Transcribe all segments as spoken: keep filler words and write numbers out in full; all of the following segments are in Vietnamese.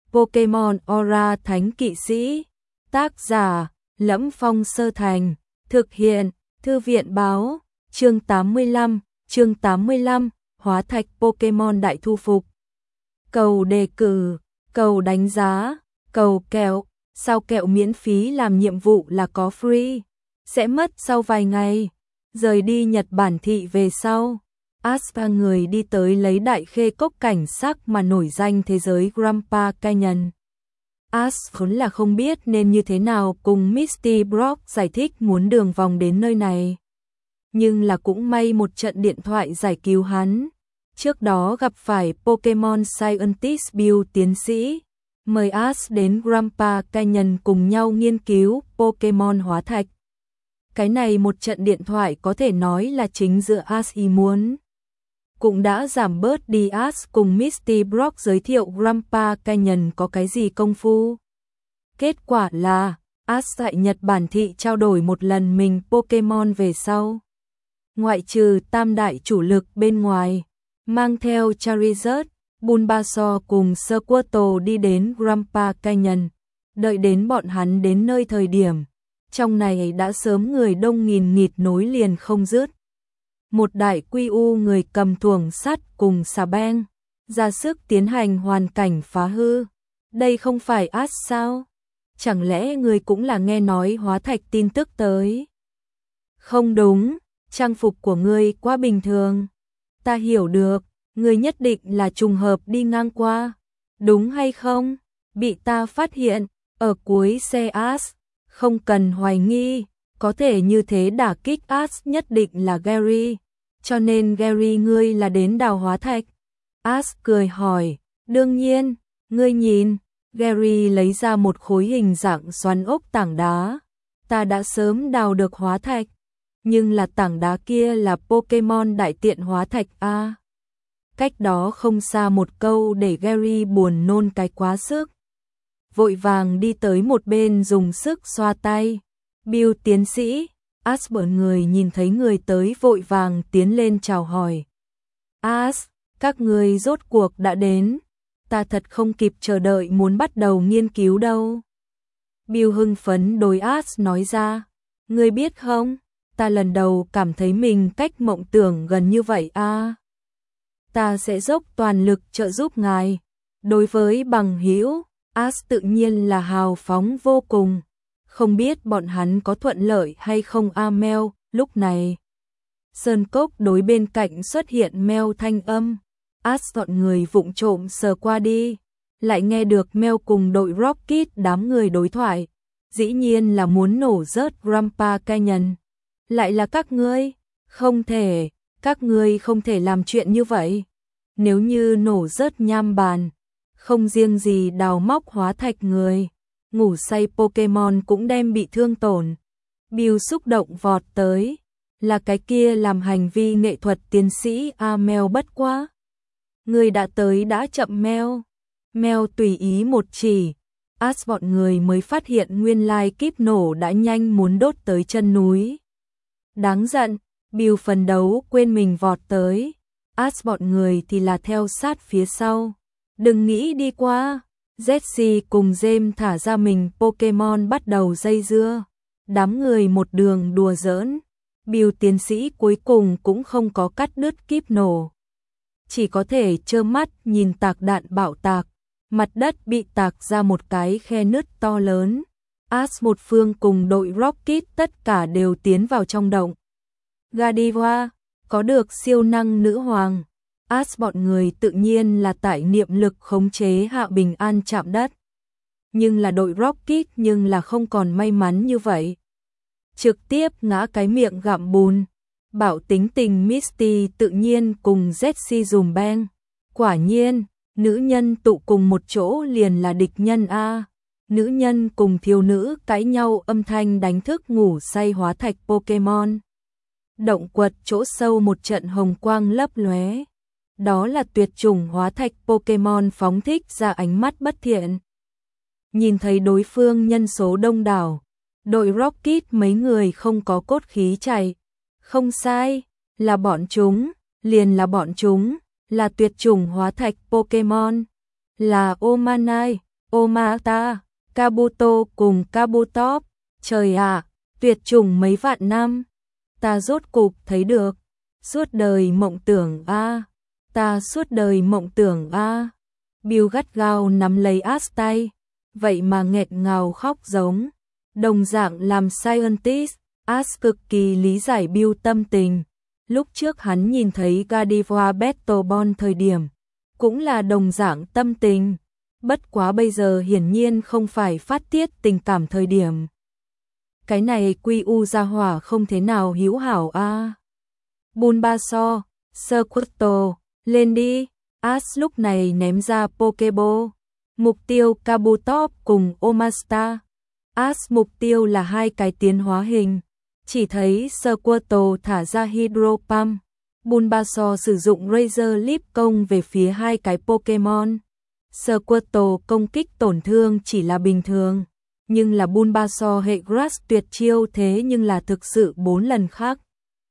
Pokemon Aura Thánh Kỵ Sĩ. Tác giả: Lẫm Phong Sơ Thành. Thực hiện: Thư viện báo. Chương tám mươi lăm, chương tám mươi lăm, hóa thạch Pokemon đại thu phục. Cầu đề cử, cầu đánh giá, cầu kẹo, sao kẹo miễn phí làm nhiệm vụ là có free, sẽ mất sau vài ngày. Rời đi Nhật Bản thị về sau, Ash và người đi tới lấy đại khê cốc cảnh sắc mà nổi danh thế giới Grandpa Canyon. Ash vốn là không biết nên như thế nào cùng Misty Brock giải thích muốn đường vòng đến nơi này. Nhưng là cũng may một trận điện thoại giải cứu hắn. Trước đó gặp phải Pokemon Scientist Bill tiến sĩ, mời Ash đến Grandpa Canyon cùng nhau nghiên cứu Pokemon hóa thạch. Cái này một trận điện thoại có thể nói là chính giữa Ash ý muốn. Cũng đã giảm bớt đi Ash cùng Misty Brock giới thiệu Grandpa Canyon có cái gì công phu. Kết quả là Ash tại Nhật Bản thị trao đổi một lần mình Pokemon về sau. Ngoại trừ tam đại chủ lực bên ngoài, mang theo Charizard, Bulbasaur cùng Squirtle đi đến Grandpa Canyon. Đợi đến bọn hắn đến nơi thời điểm, trong này đã sớm người đông nghìn nghịt nối liền không dứt. Một đại quy u người cầm thuồng sắt cùng xà beng, ra sức tiến hành hoàn cảnh phá hư. Đây không phải Ash sao? Chẳng lẽ người cũng là nghe nói hóa thạch tin tức tới? Không đúng, trang phục của ngươi quá bình thường. Ta hiểu được, ngươi nhất định là trùng hợp đi ngang qua. Đúng hay không? Bị ta phát hiện, ở cuối xe Ash. Không cần hoài nghi, có thể như thế đả kích Ash nhất định là Gary. Cho nên Gary ngươi là đến đào hóa thạch. Ash cười hỏi, đương nhiên, ngươi nhìn. Gary lấy ra một khối hình dạng xoắn ốc tảng đá. Ta đã sớm đào được hóa thạch. Nhưng là tảng đá kia là Pokemon đại tiện hóa thạch a. Cách đó không xa một câu để Gary buồn nôn cái quá sức. Vội vàng đi tới một bên dùng sức xoa tay. Bill tiến sĩ, Ash bở người nhìn thấy người tới vội vàng tiến lên chào hỏi. Ash, các người rốt cuộc đã đến. Ta thật không kịp chờ đợi muốn bắt đầu nghiên cứu đâu. Bill hưng phấn đối Ash nói ra. Ngươi biết không, ta lần đầu cảm thấy mình cách mộng tưởng gần như vậy a. À. Ta sẽ dốc toàn lực trợ giúp ngài. Đối với bằng hữu, Ash tự nhiên là hào phóng vô cùng. Không biết bọn hắn có thuận lợi hay không a Mel. Lúc này Sơn Cốc đối bên cạnh xuất hiện Mel thanh âm. Ash dọn người vụng trộm sờ qua đi, lại nghe được Mel cùng đội Rocket đám người đối thoại. Dĩ nhiên là muốn nổ rớt Grandpa Canyon. Lại là các ngươi? Không thể, các ngươi không thể làm chuyện như vậy. Nếu như nổ rớt nham bàn, không riêng gì đào móc hóa thạch người, ngủ say Pokemon cũng đem bị thương tổn. Bill xúc động vọt tới, là cái kia làm hành vi nghệ thuật tiến sĩ a Mel bất quá. Người đã tới đã chậm Mel. Mel tùy ý một chỉ, Ash bọn người mới phát hiện nguyên lai kíp nổ đã nhanh muốn đốt tới chân núi. Đáng giận, Bill phấn đấu quên mình vọt tới, Ash bọn người thì là theo sát phía sau. Đừng nghĩ đi qua. Jessie cùng James thả ra mình Pokemon bắt đầu dây dưa. Đám người một đường đùa giỡn. Bill tiến sĩ cuối cùng cũng không có cắt đứt kíp nổ. Chỉ có thể trơ mắt nhìn tạc đạn bạo tạc. Mặt đất bị tạc ra một cái khe nứt to lớn. Ash một phương cùng đội Rocket tất cả đều tiến vào trong động. Godiva, có được siêu năng nữ hoàng. Ash bọn người tự nhiên là tại niệm lực khống chế hạ bình an chạm đất. Nhưng là đội Rocket nhưng là không còn may mắn như vậy. Trực tiếp ngã cái miệng gặm bùn. Bảo tính tình Misty tự nhiên cùng Jessie dùm beng. Quả nhiên, nữ nhân tụ cùng một chỗ liền là địch nhân a. Nữ nhân cùng thiếu nữ cãi nhau âm thanh đánh thức ngủ say hóa thạch Pokemon. Động quật chỗ sâu một trận hồng quang lấp lóe. Đó là tuyệt chủng hóa thạch Pokemon phóng thích ra ánh mắt bất thiện. Nhìn thấy đối phương nhân số đông đảo, đội Rocket mấy người không có cốt khí chạy. Không sai, là bọn chúng, liền là bọn chúng, là tuyệt chủng hóa thạch Pokemon, là Omanai, Omata, Kabuto cùng Kabutop. Trời ạ, tuyệt chủng mấy vạn năm. Ta rốt cục thấy được. Suốt đời mộng tưởng a, ta suốt đời mộng tưởng a. Bill gắt gao nắm lấy Ash tay, vậy mà nghẹt ngào khóc giống. Đồng dạng làm scientist, Ash cực kỳ lý giải Bill tâm tình. Lúc trước hắn nhìn thấy Gardevoir Battlebond thời điểm, cũng là đồng dạng tâm tình. Bất quá bây giờ hiển nhiên không phải phát tiết tình cảm thời điểm. Cái này quy u gia hỏa không thế nào hữu hảo a. À. Bulbasaur, Squirtle, lên đi. Ash lúc này ném ra Pokeball. Mục tiêu Kabutop cùng Omastar. Ash mục tiêu là hai cái tiến hóa hình. Chỉ thấy Squirtle thả ra Hydro Pump. Bulbasaur sử dụng Razor Leaf công về phía hai cái Pokemon. Squirtle công kích tổn thương chỉ là bình thường, nhưng là Bulbasaur hệ Grass tuyệt chiêu thế nhưng là thực sự bốn lần khác.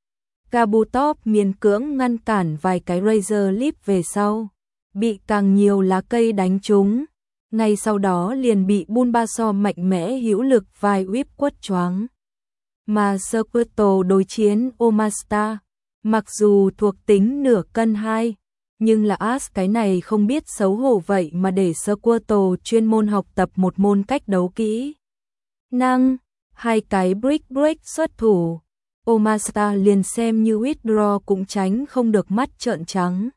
Kabutop miễn cưỡng ngăn cản vài cái Razor Leaf về sau, bị càng nhiều lá cây đánh trúng, ngay sau đó liền bị Bulbasaur mạnh mẽ hữu lực vai whip quất choáng. Mà Squirtle đối chiến Omastar, mặc dù thuộc tính nửa cân hai, nhưng là Ash cái này không biết xấu hổ vậy mà để Squirtle chuyên môn học tập một môn cách đấu kỹ năng, hai cái Brick Break xuất thủ. Omastar liền xem như withdraw cũng tránh không được mắt trợn trắng.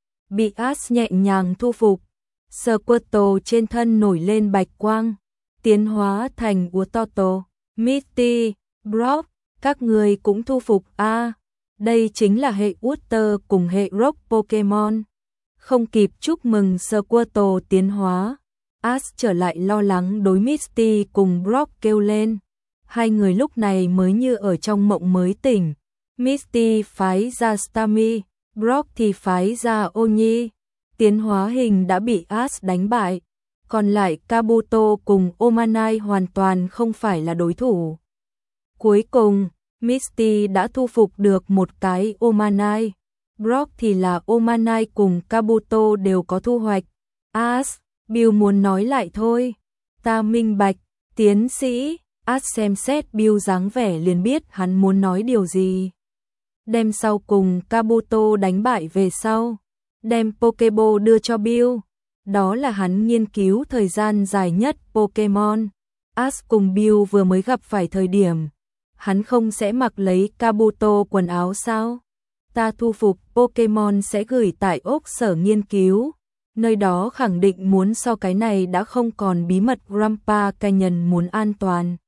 Bị Ash nhẹ nhàng thu phục, Squirtle trên thân nổi lên bạch quang, tiến hóa thành Utoto, Misty, Brock, các người cũng thu phục a. À, đây chính là hệ Water cùng hệ Rock Pokemon. Không kịp chúc mừng Squirtle tiến hóa, Ash trở lại lo lắng đối Misty cùng Brock kêu lên. Hai người lúc này mới như ở trong mộng mới tỉnh. Misty phái ra Starmie, Brock thì phái ra Onyi. Tiến hóa hình đã bị Ash đánh bại, còn lại Kabuto cùng Omanai hoàn toàn không phải là đối thủ. Cuối cùng, Misty đã thu phục được một cái Omanai. Brock thì là Omanai cùng Kabuto đều có thu hoạch. Ash, Bill muốn nói lại thôi. Ta minh bạch, tiến sĩ. Ash xem xét Bill dáng vẻ liền biết hắn muốn nói điều gì. Đem sau cùng Kabuto đánh bại về sau, đem Pokeball đưa cho Bill. Đó là hắn nghiên cứu thời gian dài nhất Pokemon. Ash cùng Bill vừa mới gặp phải thời điểm, hắn không sẽ mặc lấy Kabuto quần áo sao? Ta thu phục Pokemon sẽ gửi tại ốc sở nghiên cứu. Nơi đó khẳng định muốn so cái này đã không còn bí mật Grandpa Canyon muốn an toàn.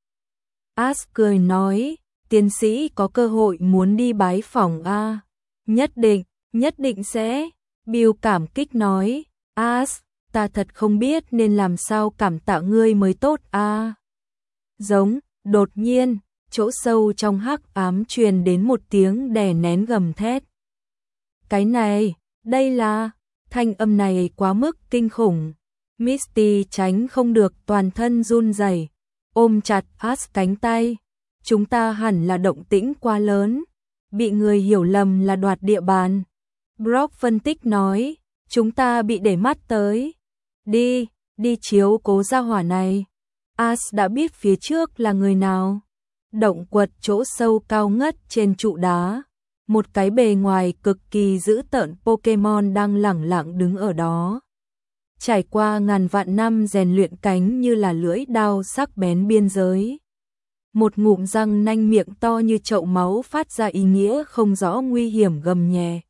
Ash cười nói, tiến sĩ có cơ hội muốn đi bái phỏng a. Nhất định, nhất định sẽ. Bill cảm kích nói, Ash, ta thật không biết nên làm sao cảm tạ ngươi mới tốt a. Giống, đột nhiên, chỗ sâu trong hắc ám truyền đến một tiếng đè nén gầm thét. Cái này, đây là, thanh âm này quá mức kinh khủng. Misty tránh không được toàn thân run rẩy, ôm chặt Ash cánh tay. Chúng ta hẳn là động tĩnh quá lớn, bị người hiểu lầm là đoạt địa bàn. Brock phân tích nói, chúng ta bị để mắt tới. Đi, đi chiếu cố gia hỏa này. Ash đã biết phía trước là người nào. Động quật chỗ sâu cao ngất trên trụ đá, một cái bề ngoài cực kỳ dữ tợn Pokemon đang lẳng lặng đứng ở đó. Trải qua ngàn vạn năm rèn luyện cánh như là lưỡi đao sắc bén biên giới. Một ngụm răng nanh miệng to như chậu máu phát ra ý nghĩa không rõ nguy hiểm gầm nhẹ.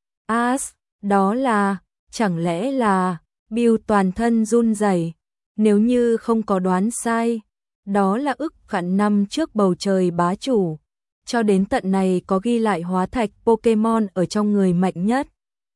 Ash, đó là, chẳng lẽ là, Bill toàn thân run rẩy. Nếu như không có đoán sai, đó là ức khản năm trước bầu trời bá chủ. Cho đến tận này có ghi lại hóa thạch Pokemon ở trong người mạnh nhất.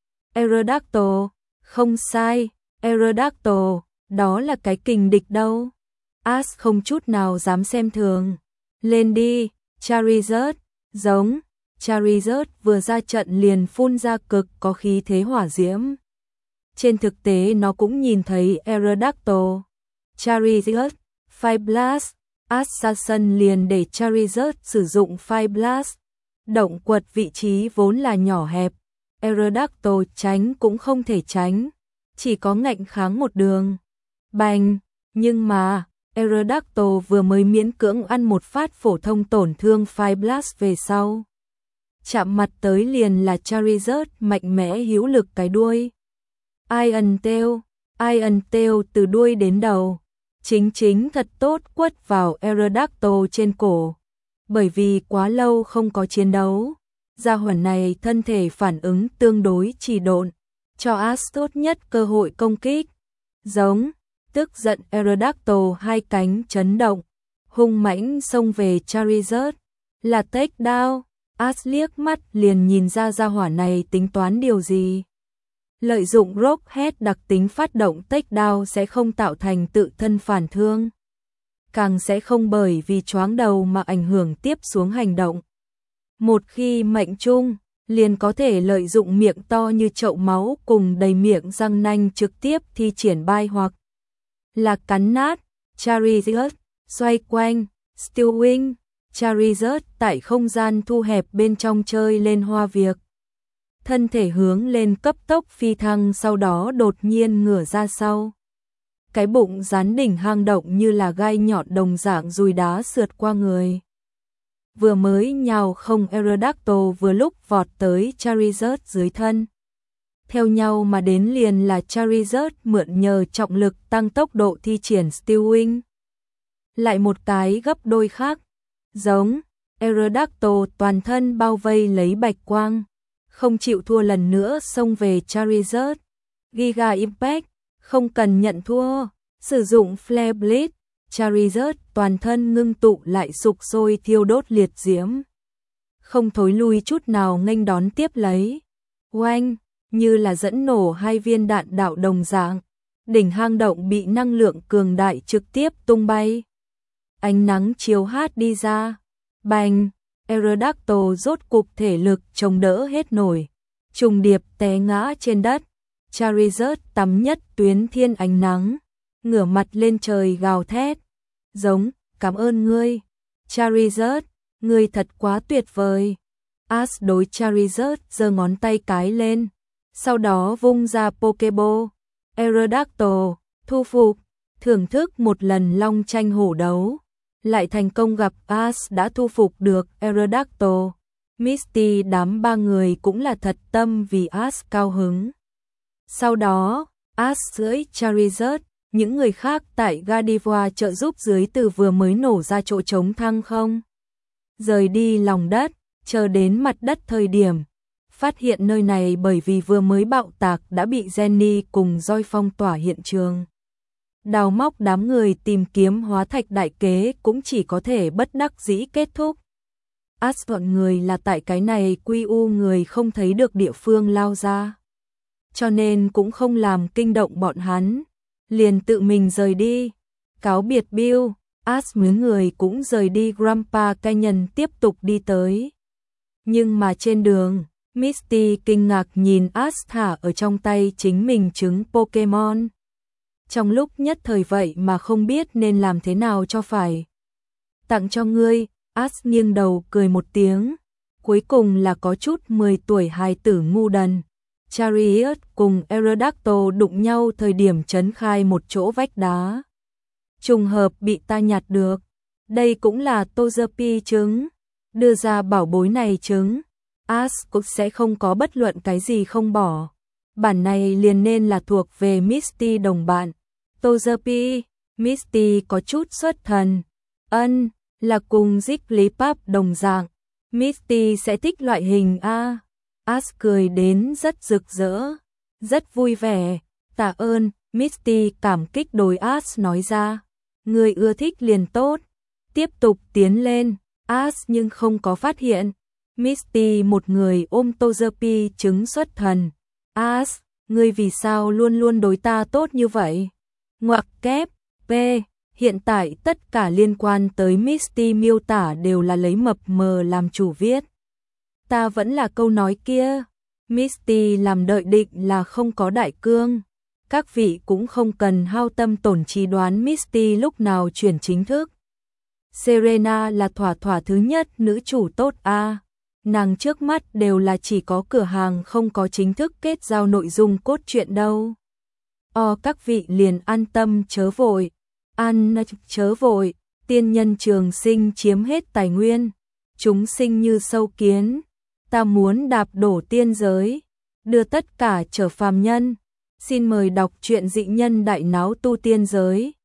Aerodactyl, không sai, Aerodactyl, đó là cái kình địch đâu. Ash không chút nào dám xem thường. Lên đi, Charizard, giống. Charizard vừa ra trận liền phun ra cực có khí thế hỏa diễm. Trên thực tế nó cũng nhìn thấy Aerodactyl. Charizard, Fire Blast, Assassin liền để Charizard sử dụng Fire Blast. Động quật vị trí vốn là nhỏ hẹp, Aerodactyl tránh cũng không thể tránh, chỉ có ngạnh kháng một đường. Bành, nhưng mà, Aerodactyl vừa mới miễn cưỡng ăn một phát phổ thông tổn thương Fire Blast về sau. Chạm mặt tới liền là Charizard mạnh mẽ hữu lực cái đuôi. Iron Tail, Iron Tail từ đuôi đến đầu, chính chính thật tốt quất vào Aerodactyl trên cổ. Bởi vì quá lâu không có chiến đấu, gia hỏa này thân thể phản ứng tương đối trì độn, cho Ash tốt nhất cơ hội công kích. Giống, tức giận Aerodactyl hai cánh chấn động, hung mãnh xông về Charizard, là takedown. Ash liếc mắt liền nhìn ra gia hỏa này tính toán điều gì. Lợi dụng Rockhead đặc tính phát động takedown sẽ không tạo thành tự thân phản thương, càng sẽ không bởi vì choáng đầu mà ảnh hưởng tiếp xuống hành động. Một khi mệnh trung, liền có thể lợi dụng miệng to như chậu máu cùng đầy miệng răng nanh trực tiếp thi triển bay hoặc là cắn nát Charizard, xoay quanh, Steel Wing, Charizard tại không gian thu hẹp bên trong chơi lên hoa việc. Thân thể hướng lên cấp tốc phi thăng, sau đó đột nhiên ngửa ra sau. Cái bụng rán đỉnh hang động như là gai nhọn đồng dạng dùi đá sượt qua người. Vừa mới nhào không Aerodactyl vừa lúc vọt tới Charizard dưới thân. Theo nhau mà đến liền là Charizard mượn nhờ trọng lực tăng tốc độ thi triển Steel Wing. Lại một cái gấp đôi khác. Giống, Aerodactyl toàn thân bao vây lấy bạch quang, không chịu thua lần nữa xông về Charizard. Giga Impact, không cần nhận thua, sử dụng Flare Blade, Charizard toàn thân ngưng tụ lại sục sôi thiêu đốt liệt diễm. Không thối lui chút nào nghênh đón tiếp lấy. Oanh, như là dẫn nổ hai viên đạn đạo đồng dạng, đỉnh hang động bị năng lượng cường đại trực tiếp tung bay. Ánh nắng chiếu hát đi ra, bành, Aerodactyl rốt cục thể lực chống đỡ hết nổi, trùng điệp té ngã trên đất. Charizard tắm nhất tuyến thiên ánh nắng, ngửa mặt lên trời gào thét, giống, cảm ơn ngươi, Charizard, ngươi thật quá tuyệt vời. Ash đối Charizard giơ ngón tay cái lên, sau đó vung ra Pokeball. Aerodactyl, thu phục, thưởng thức một lần long tranh hổ đấu, lại thành công gặp Ash đã thu phục được Aerodactyl. Misty đám ba người cũng là thật tâm vì Ash cao hứng. Sau đó, Ash cưỡi Charizard, những người khác tại Gardevoir trợ giúp dưới từ vừa mới nổ ra chỗ trống thăng không. Rời đi lòng đất, chờ đến mặt đất thời điểm, phát hiện nơi này bởi vì vừa mới bạo tạc đã bị Jenny cùng Joy phong tỏa hiện trường. Đào móc đám người tìm kiếm hóa thạch đại kế cũng chỉ có thể bất đắc dĩ kết thúc. Ash bọn người là tại cái này quy u người không thấy được địa phương lao ra, cho nên cũng không làm kinh động bọn hắn, liền tự mình rời đi. Cáo biệt Bill, Ash mấy người cũng rời đi Grandpa Canyon tiếp tục đi tới. Nhưng mà trên đường, Misty kinh ngạc nhìn Ash thả ở trong tay chính mình trứng Pokemon. Trong lúc nhất thời vậy mà không biết nên làm thế nào cho phải. Tặng cho ngươi, Ash nghiêng đầu cười một tiếng. Cuối cùng là có chút mười tuổi hài tử ngu đần. Chariot cùng Aerodactyl đụng nhau thời điểm chấn khai một chỗ vách đá. Trùng hợp bị ta nhặt được. Đây cũng là Togepi trứng. Đưa ra bảo bối này trứng, Ash cũng sẽ không có bất luận cái gì không bỏ. Bản này liền nên là thuộc về Misty đồng bạn. Togepi, Misty có chút xuất thần. Ân, là cùng Jigglypuff đồng dạng. Misty sẽ thích loại hình A. Ash cười đến rất rực rỡ, rất vui vẻ. Tạ ơn, Misty cảm kích đối Ash nói ra. Người ưa thích liền tốt. Tiếp tục tiến lên, Ash nhưng không có phát hiện. Misty một người ôm Togepi trứng xuất thần. Ash, ngươi vì sao luôn luôn đối ta tốt như vậy? Ngoặc kép, P. Hiện tại tất cả liên quan tới Misty miêu tả đều là lấy mập mờ làm chủ viết. Ta vẫn là câu nói kia. Misty làm đợi định là không có đại cương. Các vị cũng không cần hao tâm tổn trí đoán Misty lúc nào chuyển chính thức. Serena là thỏa thỏa thứ nhất nữ chủ tốt a. Nàng trước mắt đều là chỉ có cửa hàng không có chính thức kết giao nội dung cốt truyện đâu. O các vị liền an tâm chớ vội, an chớ vội, tiên nhân trường sinh chiếm hết tài nguyên, chúng sinh như sâu kiến, ta muốn đạp đổ tiên giới, đưa tất cả trở phàm nhân. Xin mời đọc truyện Dị Nhân Đại Náo Tu Tiên Giới.